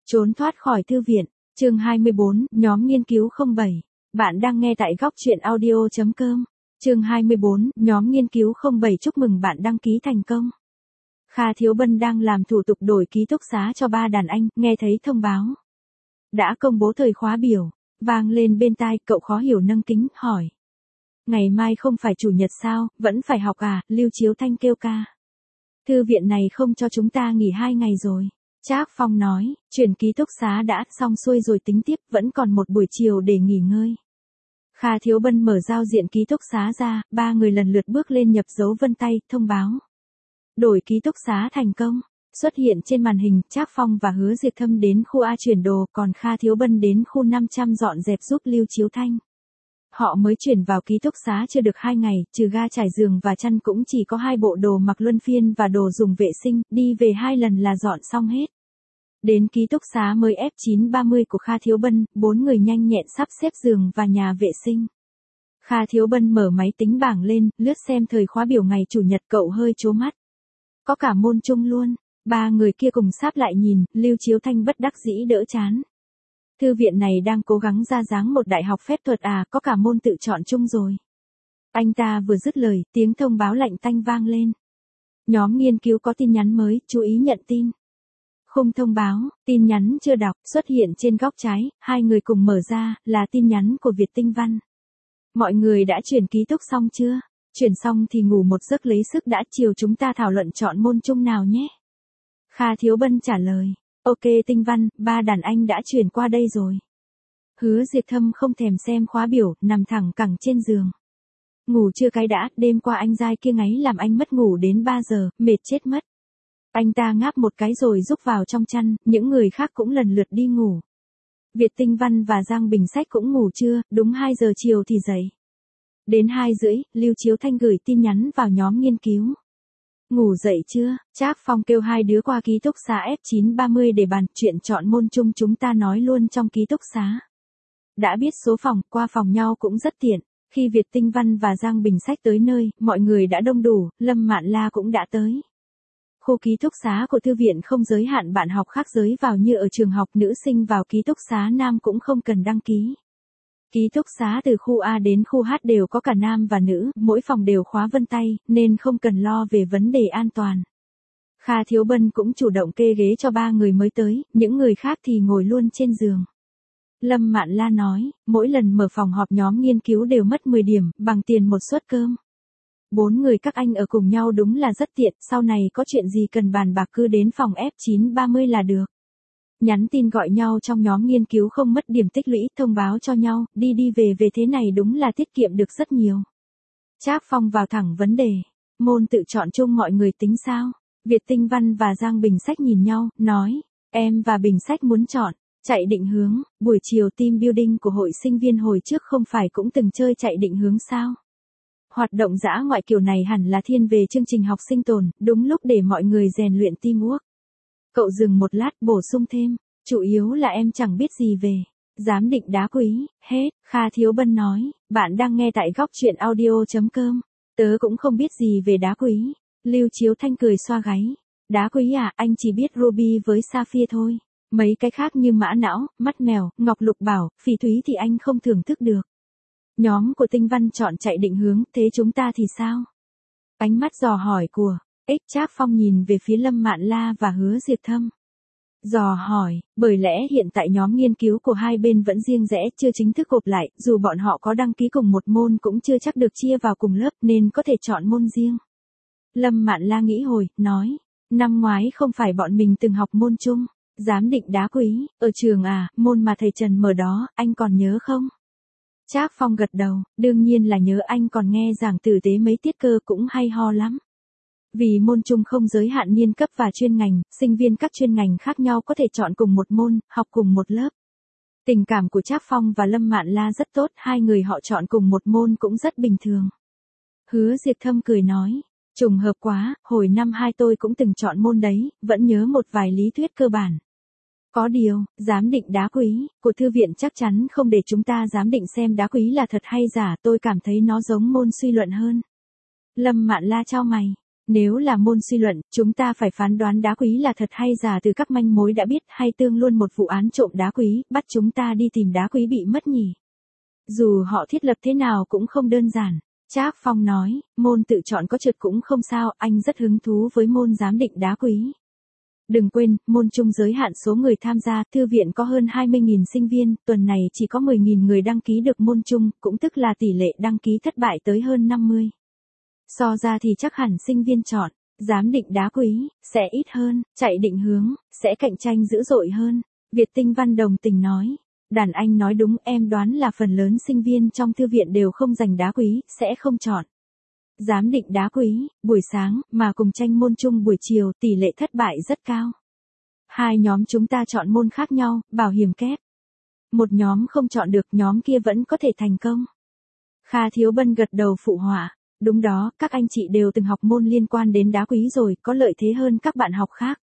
Trốn thoát khỏi thư viện, chương 24, nhóm nghiên cứu 07. Bạn đang nghe tại góc truyện audio.com. Chương 24, nhóm nghiên cứu 07 chúc mừng bạn đăng ký thành công. Kha Thiếu Bân đang làm thủ tục đổi ký túc xá cho 3 đàn anh, nghe thấy thông báo đã công bố thời khóa biểu, vang lên bên tai, cậu khó hiểu nâng kính, hỏi. Ngày mai không phải chủ nhật sao, vẫn phải học à, Lưu Chiếu Thanh kêu ca. Thư viện này không cho chúng ta nghỉ 2 ngày rồi. Trác Phong nói, chuyển ký túc xá đã xong xuôi rồi tính tiếp, vẫn còn một buổi chiều để nghỉ ngơi. Kha Thiếu Bân mở giao diện ký túc xá ra, 3 người lần lượt bước lên nhập dấu vân tay, thông báo. Đổi ký túc xá thành công. Xuất hiện trên màn hình, Trác Phong và Hứa Diệt Thâm đến khu A chuyển đồ, còn Kha Thiếu Bân đến khu 500 dọn dẹp giúp Lưu Chiếu Thanh. Họ mới chuyển vào ký túc xá chưa được 2 ngày, trừ ga trải giường và chăn cũng chỉ có 2 bộ đồ mặc luân phiên và đồ dùng vệ sinh, đi về 2 lần là dọn xong hết. Đến ký túc xá mới F930 của Kha Thiếu Bân, 4 người nhanh nhẹn sắp xếp giường và nhà vệ sinh. Kha Thiếu Bân mở máy tính bảng lên, lướt xem thời khóa biểu ngày chủ nhật, cậu hơi trố mắt. Có cả môn chung luôn. 3 người kia cùng sáp lại nhìn, Lưu Chiếu Thanh bất đắc dĩ đỡ chán. Thư viện này đang cố gắng ra dáng một đại học phép thuật à, có cả môn tự chọn chung rồi. Anh ta vừa dứt lời, tiếng thông báo lạnh tanh vang lên. Nhóm nghiên cứu có tin nhắn mới, chú ý nhận tin. Khung thông báo, tin nhắn chưa đọc, xuất hiện trên góc trái, 2 người cùng mở ra, là tin nhắn của Việt Tinh Văn. Mọi người đã chuyển ký túc xong chưa? Chuyển xong thì ngủ một giấc lấy sức đã, chiều chúng ta thảo luận chọn môn chung nào nhé. Kha Thiếu Bân trả lời. Ok Tinh Văn, 3 đàn anh đã chuyển qua đây rồi. Hứa Diệt Thâm không thèm xem khóa biểu, nằm thẳng cẳng trên giường. Ngủ chưa cái đã, đêm qua anh dai kia ngáy làm anh mất ngủ đến 3 giờ, mệt chết mất. Anh ta ngáp một cái rồi rúc vào trong chăn, những người khác cũng lần lượt đi ngủ. Việt Tinh Văn và Giang Bình Sách cũng ngủ trưa, đúng 2 giờ chiều thì dậy. Đến 2 rưỡi, Lưu Chiếu Thanh gửi tin nhắn vào nhóm nghiên cứu. Ngủ dậy chưa? Trác Phong kêu 2 đứa qua ký túc xá F930 để bàn chuyện chọn môn chung, chúng ta nói luôn trong ký túc xá. Đã biết số phòng, qua phòng nhau cũng rất tiện. Khi Việt Tinh Văn và Giang Bình Sách tới nơi, mọi người đã đông đủ, Lâm Mạn La cũng đã tới. Khu ký túc xá của thư viện không giới hạn bạn học khác giới vào như ở trường học, nữ sinh vào ký túc xá nam cũng không cần đăng ký. Ký túc xá từ khu A đến khu H đều có cả nam và nữ, mỗi phòng đều khóa vân tay, nên không cần lo về vấn đề an toàn. Kha Thiếu Bân cũng chủ động kê ghế cho 3 người mới tới, những người khác thì ngồi luôn trên giường. Lâm Mạn La nói, mỗi lần mở phòng họp nhóm nghiên cứu đều mất 10 điểm, bằng tiền một suất cơm. 4 người các anh ở cùng nhau đúng là rất tiện, sau này có chuyện gì cần bàn bạc cứ đến phòng F930 là được. Nhắn tin gọi nhau trong nhóm nghiên cứu không mất điểm tích lũy, thông báo cho nhau, đi về thế này đúng là tiết kiệm được rất nhiều. Trác Phong vào thẳng vấn đề. Môn tự chọn chung mọi người tính sao? Việt Tinh Văn và Giang Bình Sách nhìn nhau, nói, em và Bình Sách muốn chọn, chạy định hướng, buổi chiều team building của hội sinh viên hồi trước không phải cũng từng chơi chạy định hướng sao? Hoạt động dã ngoại kiểu này hẳn là thiên về chương trình học sinh tồn, đúng lúc để mọi người rèn luyện teamwork. Cậu dừng một lát bổ sung thêm, chủ yếu là em chẳng biết gì về giám định đá quý, hết. Kha Thiếu Bân nói, bạn đang nghe tại góc truyện audio.com. Tớ cũng không biết gì về đá quý. Lưu Chiếu Thanh cười xoa gáy. Đá quý à, anh chỉ biết ruby với sapphire thôi. Mấy cái khác như mã não, mắt mèo, ngọc lục bảo, phỉ thúy thì anh không thưởng thức được. Nhóm của Tinh Văn chọn chạy định hướng, thế chúng ta thì sao? Ánh mắt dò hỏi của Trác Phong nhìn về phía Lâm Mạn La và Hứa Diệt Thâm. Dò hỏi, bởi lẽ hiện tại nhóm nghiên cứu của hai bên vẫn riêng rẽ, chưa chính thức gộp lại, dù bọn họ có đăng ký cùng một môn cũng chưa chắc được chia vào cùng lớp nên có thể chọn môn riêng. Lâm Mạn La nghĩ hồi, nói, năm ngoái không phải bọn mình từng học môn chung, giám định đá quý, ở trường à, môn mà thầy Trần mở đó, anh còn nhớ không? Trác Phong gật đầu, đương nhiên là nhớ, anh còn nghe giảng tử tế mấy tiết cơ cũng hay ho lắm. Vì môn chung không giới hạn niên cấp và chuyên ngành, sinh viên các chuyên ngành khác nhau có thể chọn cùng một môn, học cùng một lớp. Tình cảm của Trác Phong và Lâm Mạn La rất tốt, 2 người họ chọn cùng một môn cũng rất bình thường. Hứa Diệt Thâm cười nói, trùng hợp quá, hồi năm 2 tôi cũng từng chọn môn đấy, vẫn nhớ một vài lý thuyết cơ bản. Có điều, giám định đá quý của thư viện chắc chắn không để chúng ta giám định xem đá quý là thật hay giả, tôi cảm thấy nó giống môn suy luận hơn. Lâm Mạn La chau mày. Nếu là môn suy luận, chúng ta phải phán đoán đá quý là thật hay giả từ các manh mối đã biết, hay tương luôn một vụ án trộm đá quý, bắt chúng ta đi tìm đá quý bị mất nhỉ. Dù họ thiết lập thế nào cũng không đơn giản. Trác Phong nói, môn tự chọn có trượt cũng không sao, anh rất hứng thú với môn giám định đá quý. Đừng quên, môn chung giới hạn số người tham gia, thư viện có hơn 20.000 sinh viên, tuần này chỉ có 10.000 người đăng ký được môn chung, cũng tức là tỷ lệ đăng ký thất bại tới hơn 50. So ra thì chắc hẳn sinh viên chọn, giám định đá quý, sẽ ít hơn, chạy định hướng, sẽ cạnh tranh dữ dội hơn. Việt Tinh Văn đồng tình nói. Đàn anh nói đúng, em đoán là phần lớn sinh viên trong thư viện đều không giành đá quý, sẽ không chọn. Giám định đá quý, buổi sáng, mà cùng tranh môn chung buổi chiều, tỷ lệ thất bại rất cao. Hai nhóm chúng ta chọn môn khác nhau, bảo hiểm kép. Một nhóm không chọn được, nhóm kia vẫn có thể thành công. Kha Thiếu Bân gật đầu phụ họa. Đúng đó, các anh chị đều từng học môn liên quan đến đá quý rồi, có lợi thế hơn các bạn học khác.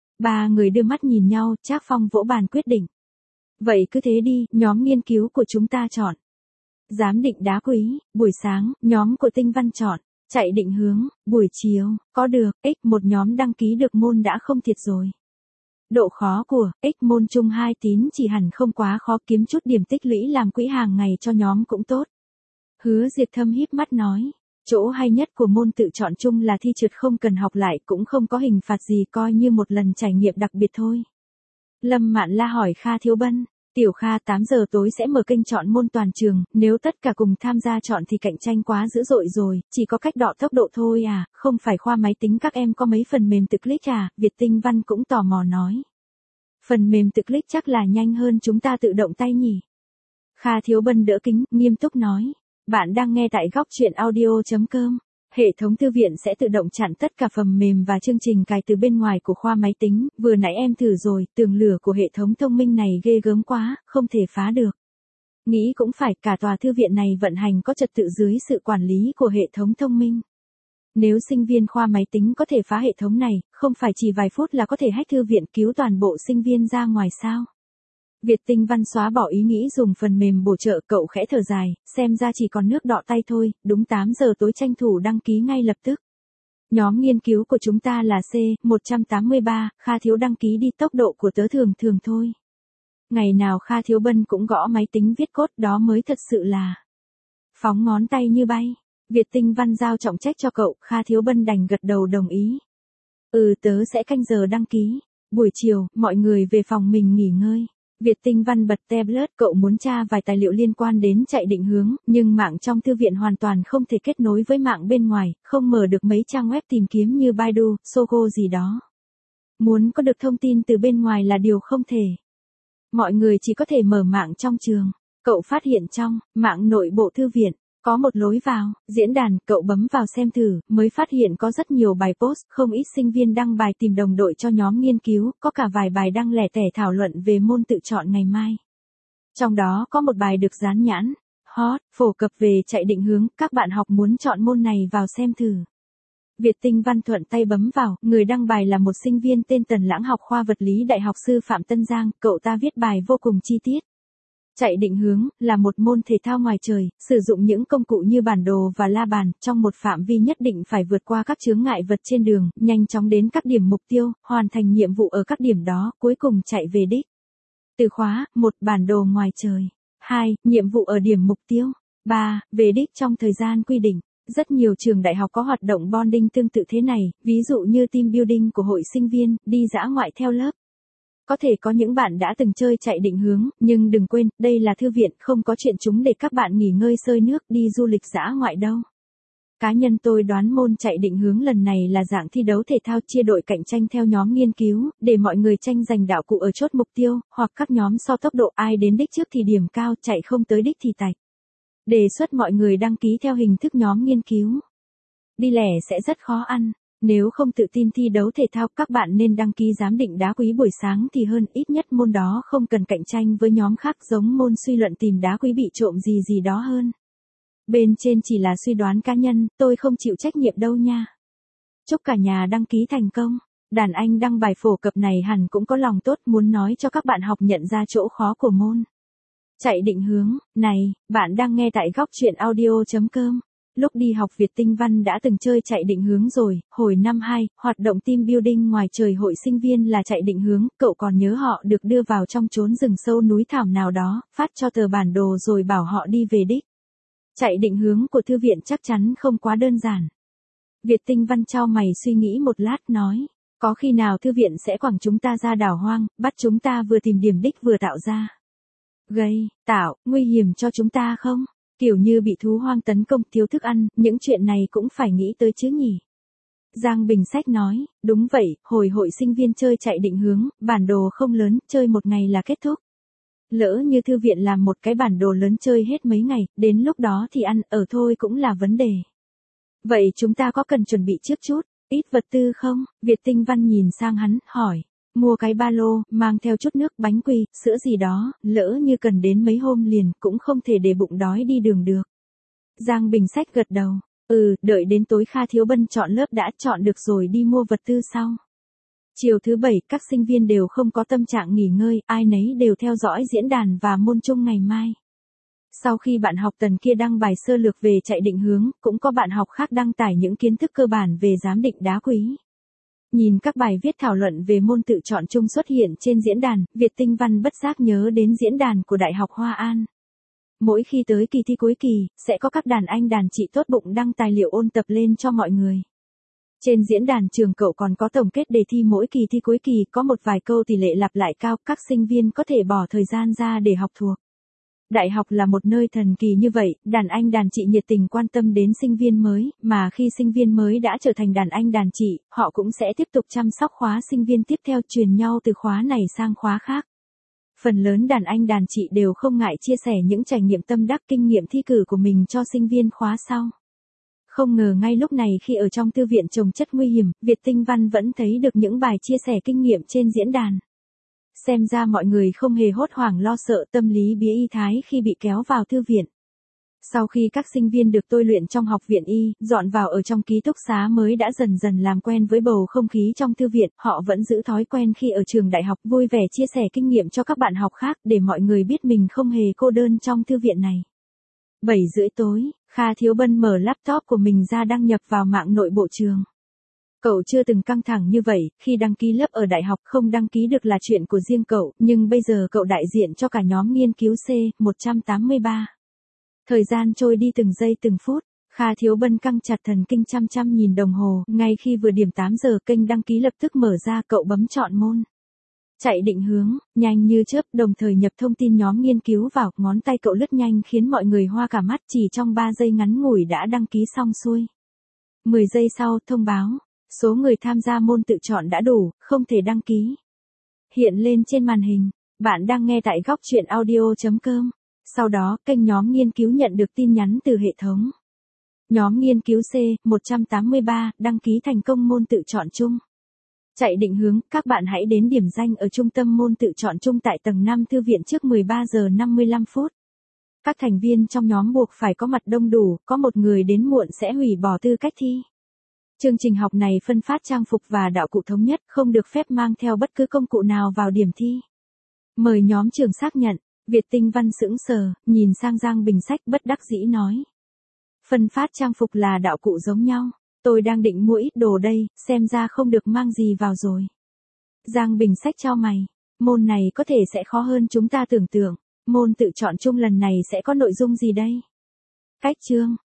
Ba người đưa mắt nhìn nhau, Trác Phong vỗ bàn quyết định. Vậy cứ thế đi, nhóm nghiên cứu của chúng ta chọn. Giám định đá quý, buổi sáng, nhóm của Tinh Văn chọn. Chạy định hướng, buổi chiều, có được, một nhóm đăng ký được môn đã không thiệt rồi. Độ khó của, môn chung 2 tín chỉ hẳn không quá khó, kiếm chút điểm tích lũy làm quỹ hàng ngày cho nhóm cũng tốt. Hứa Diệt Thâm híp mắt nói. Chỗ hay nhất của môn tự chọn chung là thi trượt không cần học lại, cũng không có hình phạt gì, coi như một lần trải nghiệm đặc biệt thôi. Lâm Mạn La hỏi Kha Thiếu Bân. Tiểu Kha, 8 giờ tối sẽ mở kênh chọn môn toàn trường, nếu tất cả cùng tham gia chọn thì cạnh tranh quá dữ dội rồi, chỉ có cách đọ tốc độ thôi à, không phải khoa máy tính các em có mấy phần mềm tự click à, Việt Tinh Văn cũng tò mò nói. Phần mềm tự click chắc là nhanh hơn chúng ta tự động tay nhỉ. Kha Thiếu Bân đỡ kính, nghiêm túc nói. Bạn đang nghe tại góc truyện audio.com. Hệ thống thư viện sẽ tự động chặn tất cả phần mềm và chương trình cài từ bên ngoài của khoa máy tính, vừa nãy em thử rồi, tường lửa của hệ thống thông minh này ghê gớm quá, không thể phá được. Nghĩ cũng phải, cả tòa thư viện này vận hành có trật tự dưới sự quản lý của hệ thống thông minh. Nếu sinh viên khoa máy tính có thể phá hệ thống này, không phải chỉ vài phút là có thể hack thư viện cứu toàn bộ sinh viên ra ngoài sao? Việt Tinh Văn xóa bỏ ý nghĩ dùng phần mềm bổ trợ, cậu khẽ thở dài, xem ra chỉ còn nước đọ tay thôi, đúng 8 giờ tối tranh thủ đăng ký ngay lập tức. Nhóm nghiên cứu của chúng ta là C183, Kha Thiếu đăng ký đi, tốc độ của tớ thường thường thôi. Ngày nào Kha Thiếu Bân cũng gõ máy tính viết code, đó mới thật sự là phóng ngón tay như bay. Việt Tinh Văn giao trọng trách cho cậu, Kha Thiếu Bân đành gật đầu đồng ý. Tớ sẽ canh giờ đăng ký. Buổi chiều, mọi người về phòng mình nghỉ ngơi. Việt Tinh Văn bật tablet, cậu muốn tra vài tài liệu liên quan đến chạy định hướng, nhưng mạng trong thư viện hoàn toàn không thể kết nối với mạng bên ngoài, không mở được mấy trang web tìm kiếm như Baidu, Sogo gì đó. Muốn có được thông tin từ bên ngoài là điều không thể. Mọi người chỉ có thể mở mạng trong trường. Cậu phát hiện trong mạng nội bộ thư viện có một lối vào, diễn đàn, cậu bấm vào xem thử, mới phát hiện có rất nhiều bài post, không ít sinh viên đăng bài tìm đồng đội cho nhóm nghiên cứu, có cả vài bài đăng lẻ tẻ thảo luận về môn tự chọn ngày mai. Trong đó có một bài được dán nhãn, hot, phổ cập về chạy định hướng, các bạn học muốn chọn môn này vào xem thử. Việt Tinh Văn thuận tay bấm vào, người đăng bài là một sinh viên tên Tần Lãng, học khoa vật lý Đại học Sư phạm Tân Giang, cậu ta viết bài vô cùng chi tiết. Chạy định hướng là một môn thể thao ngoài trời, sử dụng những công cụ như bản đồ và la bàn, trong một phạm vi nhất định phải vượt qua các chướng ngại vật trên đường, nhanh chóng đến các điểm mục tiêu, hoàn thành nhiệm vụ ở các điểm đó, cuối cùng chạy về đích. Từ khóa, 1. Bản đồ ngoài trời. 2. Nhiệm vụ ở điểm mục tiêu. 3. Về đích trong thời gian quy định. Rất nhiều trường đại học có hoạt động bonding tương tự thế này, ví dụ như team building của hội sinh viên, đi dã ngoại theo lớp. Có thể có những bạn đã từng chơi chạy định hướng, nhưng đừng quên, đây là thư viện, không có chuyện chúng để các bạn nghỉ ngơi xơi nước, đi du lịch dã ngoại đâu. Cá nhân tôi đoán môn chạy định hướng lần này là dạng thi đấu thể thao, chia đội cạnh tranh theo nhóm nghiên cứu, để mọi người tranh giành đạo cụ ở chốt mục tiêu, hoặc các nhóm so tốc độ, ai đến đích trước thì điểm cao, chạy không tới đích thì tạch. Đề xuất mọi người đăng ký theo hình thức nhóm nghiên cứu. Đi lẻ sẽ rất khó ăn. Nếu không tự tin thi đấu thể thao, các bạn nên đăng ký giám định đá quý buổi sáng thì hơn, ít nhất môn đó không cần cạnh tranh với nhóm khác, giống môn suy luận tìm đá quý bị trộm gì đó hơn. Bên trên chỉ là suy đoán cá nhân, tôi không chịu trách nhiệm đâu nha. Chúc cả nhà đăng ký thành công. Đàn anh đăng bài phổ cập này hẳn cũng có lòng tốt, muốn nói cho các bạn học nhận ra chỗ khó của môn chạy định hướng này. Bạn đang nghe tại góc truyện audio.com. Lúc đi học Việt Tinh Văn đã từng chơi chạy định hướng rồi, hồi năm 2, hoạt động team building ngoài trời hội sinh viên là chạy định hướng, cậu còn nhớ họ được đưa vào trong chốn rừng sâu núi thảm nào đó, phát cho tờ bản đồ rồi bảo họ đi về đích. Chạy định hướng của thư viện chắc chắn không quá đơn giản. Việt Tinh Văn chau mày suy nghĩ một lát nói, có khi nào thư viện sẽ quẳng chúng ta ra đảo hoang, bắt chúng ta vừa tìm điểm đích vừa tạo ra. Tạo, nguy hiểm cho chúng ta không? Kiểu như bị thú hoang tấn công thiếu thức ăn, những chuyện này cũng phải nghĩ tới chứ nhỉ? Giang Bình Sách nói, đúng vậy, hồi hội sinh viên chơi chạy định hướng, bản đồ không lớn, chơi một ngày là kết thúc. Lỡ như thư viện làm một cái bản đồ lớn chơi hết mấy ngày, đến lúc đó thì ăn, ở thôi cũng là vấn đề. Vậy chúng ta có cần chuẩn bị trước chút, ít vật tư không? Việt Tinh Văn nhìn sang hắn, hỏi. Mua cái ba lô, mang theo chút nước, bánh quy, sữa gì đó, lỡ như cần đến mấy hôm liền, cũng không thể để bụng đói đi đường được. Giang Bình Sách gật đầu. Đợi đến tối Kha Thiếu Bân chọn lớp đã chọn được rồi đi mua vật tư sau. Chiều thứ 7, các sinh viên đều không có tâm trạng nghỉ ngơi, ai nấy đều theo dõi diễn đàn và môn chung ngày mai. Sau khi bạn học Tần kia đăng bài sơ lược về chạy định hướng, cũng có bạn học khác đăng tải những kiến thức cơ bản về giám định đá quý. Nhìn các bài viết thảo luận về môn tự chọn chung xuất hiện trên diễn đàn, Việt Tinh Văn bất giác nhớ đến diễn đàn của Đại học Hoa An. Mỗi khi tới kỳ thi cuối kỳ, sẽ có các đàn anh đàn chị tốt bụng đăng tài liệu ôn tập lên cho mọi người. Trên diễn đàn trường cậu còn có tổng kết đề thi mỗi kỳ thi cuối kỳ, có một vài câu tỷ lệ lặp lại cao, các sinh viên có thể bỏ thời gian ra để học thuộc. Đại học là một nơi thần kỳ như vậy, đàn anh đàn chị nhiệt tình quan tâm đến sinh viên mới, mà khi sinh viên mới đã trở thành đàn anh đàn chị, họ cũng sẽ tiếp tục chăm sóc khóa sinh viên tiếp theo, truyền nhau từ khóa này sang khóa khác. Phần lớn đàn anh đàn chị đều không ngại chia sẻ những trải nghiệm tâm đắc kinh nghiệm thi cử của mình cho sinh viên khóa sau. Không ngờ ngay lúc này khi ở trong thư viện trồng chất nguy hiểm, Việt Tinh Văn vẫn thấy được những bài chia sẻ kinh nghiệm trên diễn đàn. Xem ra mọi người không hề hốt hoảng lo sợ tâm lý bía y thái khi bị kéo vào thư viện. Sau khi các sinh viên được tôi luyện trong học viện y, dọn vào ở trong ký túc xá mới đã dần dần làm quen với bầu không khí trong thư viện, họ vẫn giữ thói quen khi ở trường đại học vui vẻ chia sẻ kinh nghiệm cho các bạn học khác để mọi người biết mình không hề cô đơn trong thư viện này. 7:30 tối, Kha Thiếu Bân mở laptop của mình ra đăng nhập vào mạng nội bộ trường. Cậu chưa từng căng thẳng như vậy, khi đăng ký lớp ở đại học không đăng ký được là chuyện của riêng cậu, nhưng bây giờ cậu đại diện cho cả nhóm nghiên cứu C183. Thời gian trôi đi từng giây từng phút, Kha Thiếu Bân căng chặt thần kinh chăm chăm nhìn đồng hồ, ngay khi vừa điểm 8 giờ kênh đăng ký lập tức mở ra, cậu bấm chọn môn. Chạy định hướng, nhanh như chớp, đồng thời nhập thông tin nhóm nghiên cứu vào, ngón tay cậu lướt nhanh khiến mọi người hoa cả mắt, chỉ trong 3 giây ngắn ngủi đã đăng ký xong xuôi. 10 giây sau, thông báo, số người tham gia môn tự chọn đã đủ, không thể đăng ký. Hiện lên trên màn hình, bạn đang nghe tại góc truyện audio.com. Sau đó, kênh nhóm nghiên cứu nhận được tin nhắn từ hệ thống. Nhóm nghiên cứu C183 đăng ký thành công môn tự chọn chung. Chạy định hướng, các bạn hãy đến điểm danh ở trung tâm môn tự chọn chung tại tầng 5 thư viện trước 13 giờ 55 phút. Các thành viên trong nhóm buộc phải có mặt đông đủ, có một người đến muộn sẽ hủy bỏ tư cách thi. Chương trình học này phân phát trang phục và đạo cụ thống nhất, không được phép mang theo bất cứ công cụ nào vào điểm thi. Mời nhóm trường xác nhận. Việt Tinh Văn sững sờ, nhìn sang Giang Bình Sách bất đắc dĩ nói. Phân phát trang phục là đạo cụ giống nhau. Tôi đang định mua ít đồ đây, xem ra không được mang gì vào rồi. Giang Bình Sách chau mày. Môn này có thể sẽ khó hơn chúng ta tưởng tượng. Môn tự chọn chung lần này sẽ có nội dung gì đây? Cách chương.